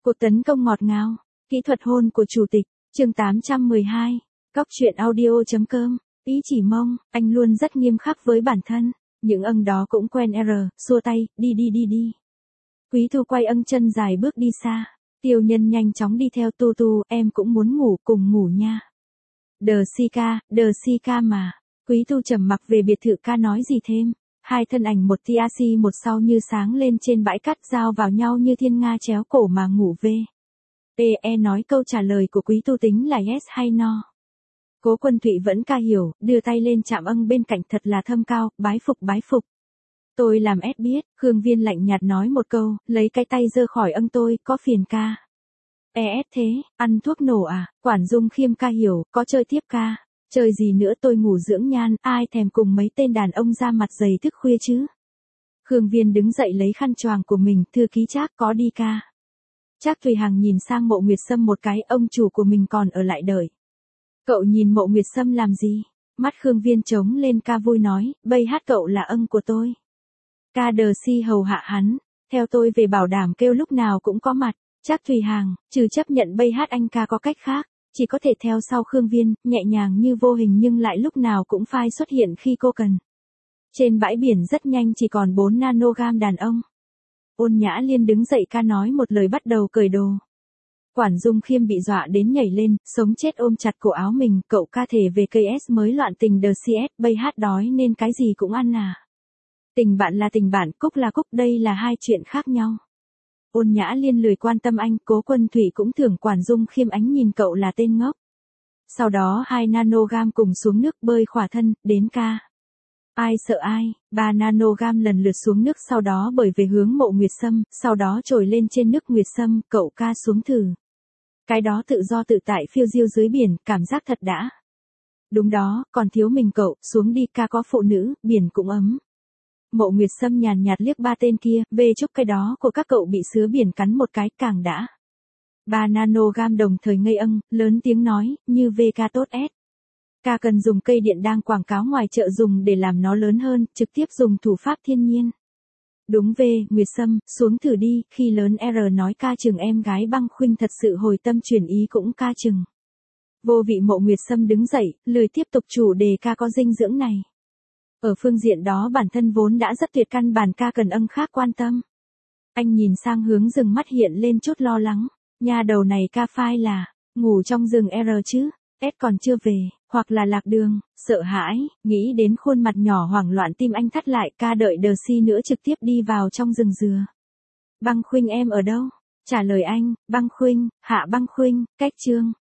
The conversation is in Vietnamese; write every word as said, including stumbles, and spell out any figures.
Cuộc tấn công ngọt ngào, kỹ thuật hôn của chủ tịch, chương tám trăm mười hai, Cóc truyện audio.com, ý chỉ mong, anh luôn rất nghiêm khắc với bản thân, những âng đó cũng quen R, xua tay, đi đi đi đi. Quý Thu quay âng chân dài bước đi xa, Tiêu Nhân nhanh chóng đi theo. Tu Tu, em cũng muốn ngủ, cùng ngủ nha. Đờ si ca, đờ si ca mà. Quý Thu trầm mặc về biệt thự, ca nói gì thêm. Hai thân ảnh một tia si một sau như sáng lên trên bãi cát, giao vào nhau như thiên nga chéo cổ mà ngủ về. Tê e nói câu trả lời của Quý Thu tính là yes hay no. Cố Quân Thụy vẫn ca hiểu, đưa tay lên chạm âng bên cạnh thật là thâm cao, bái phục bái phục. Tôi làm ép biết, Khương Viên lạnh nhạt nói một câu, lấy cái tay giơ khỏi âng tôi, có phiền ca. Es thế, ăn thuốc nổ à, Quản Dung Khiêm ca hiểu, có chơi tiếp ca. Chơi gì nữa, tôi ngủ dưỡng nhan, ai thèm cùng mấy tên đàn ông ra mặt dày thức khuya chứ. Khương Viên đứng dậy lấy khăn choàng của mình, thư ký Trác có đi ca. Trác Thùy Hằng nhìn sang Mộ Nguyệt Sâm một cái, ông chủ của mình còn ở lại đợi. Cậu nhìn Mộ Nguyệt Sâm làm gì? Mắt Khương Viên trống lên, ca vui nói, bây hát cậu là âng của tôi. Ca đờ si hầu hạ hắn, theo tôi về bảo đảm kêu lúc nào cũng có mặt. Trác Thùy Hằng, trừ chấp nhận bây hát anh ca có cách khác, chỉ có thể theo sau Khương Viên, nhẹ nhàng như vô hình nhưng lại lúc nào cũng phai xuất hiện khi cô cần. Trên bãi biển rất nhanh chỉ còn bốn nanogam đàn ông. Ôn Nhã Liên đứng dậy ca nói một lời bắt đầu cởi đồ. Quản Dung Khiêm bị dọa đến nhảy lên, sống chết ôm chặt cổ áo mình, cậu ca thể về cây S mới loạn tình đờ xê ét, bây hát đói nên cái gì cũng ăn à. Tình bạn là tình bạn, cúc là cúc, đây là hai chuyện khác nhau. Ôn Nhã Liên lười quan tâm anh, Cố Quân Thụy cũng thưởng Quản Dung Khiêm ánh nhìn cậu là tên ngốc. Sau đó hai nanogam cùng xuống nước bơi khỏa thân, đến ca. Ai sợ ai, ba nanogam lần lượt xuống nước, sau đó bởi về hướng Mộ Nguyệt Sâm, sau đó trồi lên trên nước Nguyệt Sâm, cậu ca xuống thử. Cái đó tự do tự tại phiêu diêu dưới biển, cảm giác thật đã. Đúng đó, còn thiếu mình cậu, xuống đi ca, có phụ nữ, biển cũng ấm. Mộ Nguyệt Sâm nhàn nhạt liếc ba tên kia, bê chúc cái đó của các cậu bị sứa biển cắn một cái, càng đã. Ba nanogam đồng thời ngây âng, lớn tiếng nói, như vê ca tốt S. Ca cần dùng cây điện đang quảng cáo ngoài chợ dùng để làm nó lớn hơn, trực tiếp dùng thủ pháp thiên nhiên. Đúng V, Nguyệt Sâm, xuống thử đi, khi lớn R nói ca chừng em gái Băng Khuynh thật sự hồi tâm chuyển ý cũng ca chừng. Vô vị Mộ Nguyệt Sâm đứng dậy, lười tiếp tục chủ đề ca có dinh dưỡng này. Ở phương diện đó bản thân vốn đã rất tuyệt, căn bản ca cần âng khác quan tâm. Anh nhìn sang hướng rừng, mắt hiện lên chút lo lắng. Nhà đầu này ca phai là, ngủ trong rừng R chứ, S còn chưa về, hoặc là lạc đường, sợ hãi, nghĩ đến khuôn mặt nhỏ hoảng loạn tim anh thắt lại, ca đợi đờ si nữa trực tiếp đi vào trong rừng dừa. Băng Khuynh em ở đâu? Trả lời anh, Băng Khuynh, Hạ Băng Khuynh, cách chương.